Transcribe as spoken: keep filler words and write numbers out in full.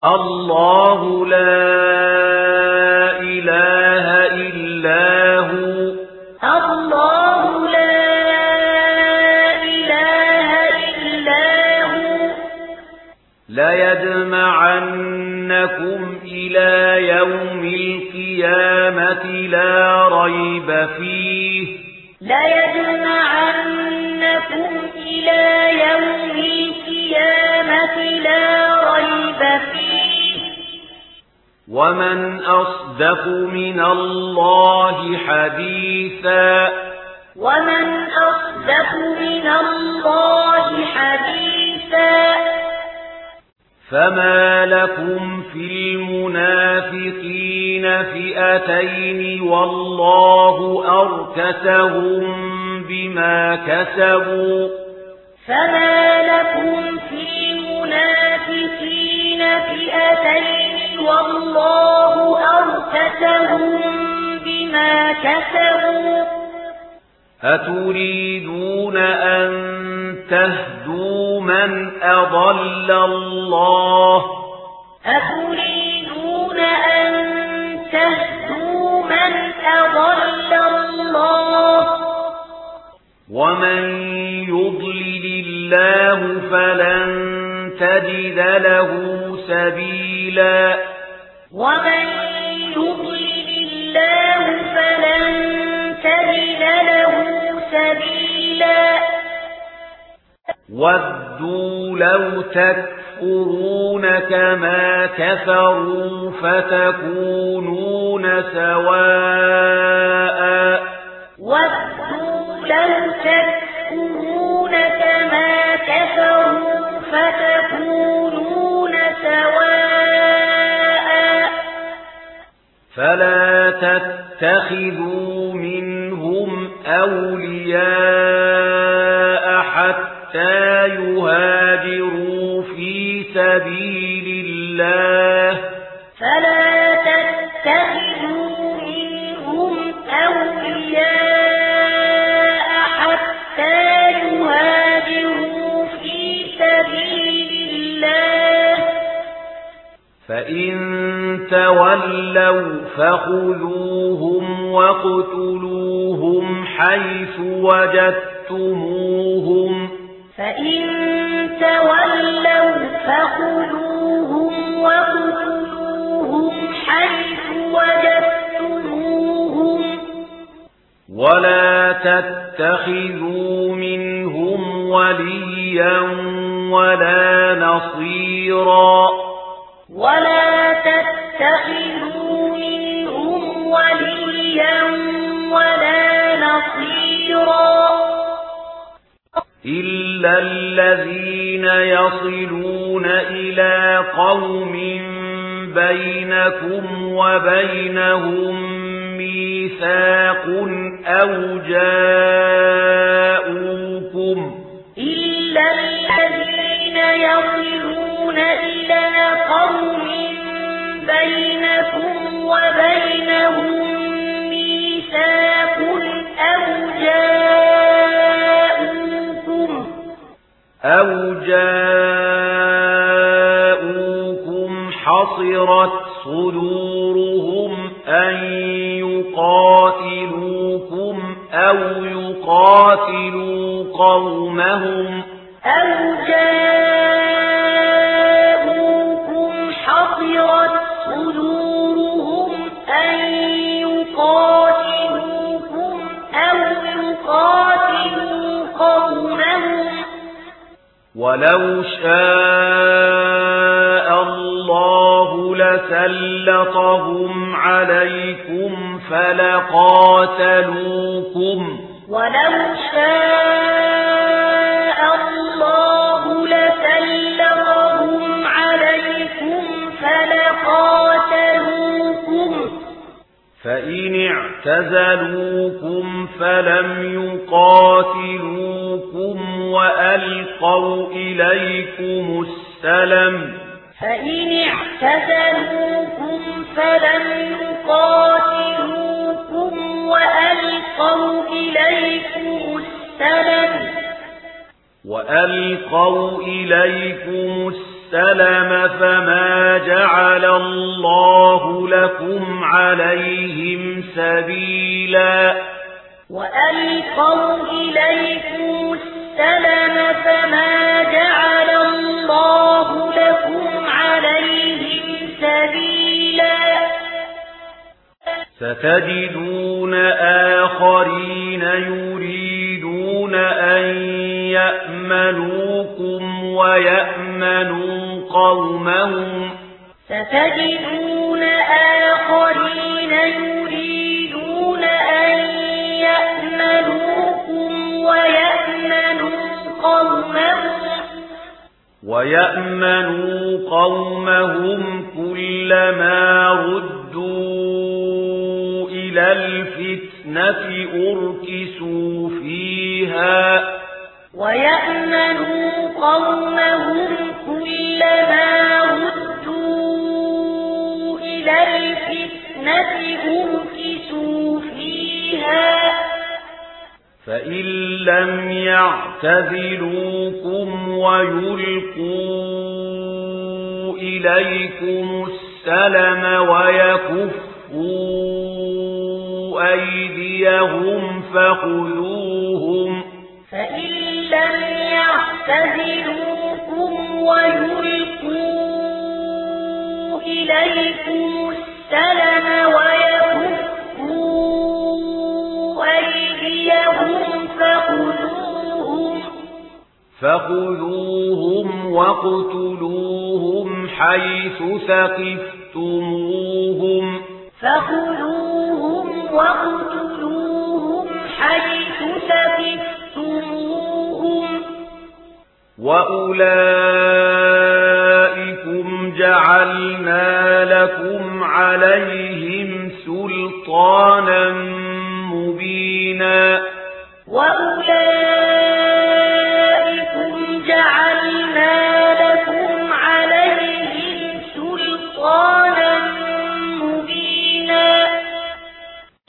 الله لا إله إلا هو الله لا إله إلا هو ليجمعنكم إلى يوم القيامة لا ريب فيه ليجمعنكم إلى يوم القيامة لا ريب فيه ومن أصدق من الله حديثا ومن أصدق من الله حديثا فما لكم في المنافقين فئتين والله أركسهم بما كسبوا فما لكم في المنافقين فئتين والله أركسهم بما كسبوا أتريدون أن تهدوا من أضل الله أتريدون أن تهدوا من أضل الله ومن يضلل الله فلن تجد له سبيلا ومن يضلل الله فلن تجد له سبيلا ودوا لو تكفرون كما كفروا فتكونون سواء ودوا لو تكفرون كما كفروا فتكونون سواء فلا تتخذوا منهم أولياء حتى يهاجروا في سبيل الله فلا تتخذوا منهم أولياء حتى يهاجروا في سبيل الله فإن تولوا فخذوهم واقتلوهم حيث وجدتموهم فإن تولوا فخذوهم واقتلوهم حيث وجدتموهم ولا تتخذوا منهم وليا ولا نصيرا ولا تتخذوا منهم وليا ولا نصيرا إلا الذين يصلون إلى قوم بينكم وبينهم ميثاق أو جاءوكم إلا الذين يصلون إلى قوم بينكم وبينهم ميثاق أو جاءوكم أو جاءوكم حصرت صدورهم أن يقاتلوكم أو يقاتلوا قومهم أو جاءوكم حصرت صدورهم أن يقاتلوكم أو يقاتلوا قومهم ولو شاء الله لسلطهم عليكم فلقاتلوكم ولو شاء الله لسلطهم عليكم فلقاتلوكم فإن اعتزلوكم فلم يقاتلوكم وألقوا إليكم السلم فإن اعتزلوكم فلم يقاتلوكم وألقوا إليكم السلم وألقوا إليكم السلم فما جعل الله لكم عليهم سبيلا وألقوا إليكم السلم فما جعل الله لكم عليهم سبيلا ستجدون آخرين يريدون أن يأمنوكم ويأمنوا قومهم ستجدون آخرين يريدون أن يأمنوكم ويأمنوا قومهم ويأمنوا قومهم كلما ردوا إلى الفتنة أركسوا فيها ويأمنوا قومهم كلما ردوا إلى الفتنة أركسوا فيها فإن لم يعتزلوكم ويلقوا إليكم السلم ويكفوا أيديهم فخذوهم فإن لم يعتزلوكم ويلقوا إليكم السلم ويكفوا أيديهم فخذوهم فخذوهم واقتلوهم حيث ثقفتموهم فخذوهم واقتلوهم حيث ثقفتموهم وأولئكم جعلنا لكم عليهم سلطانا مبينا وأولئكم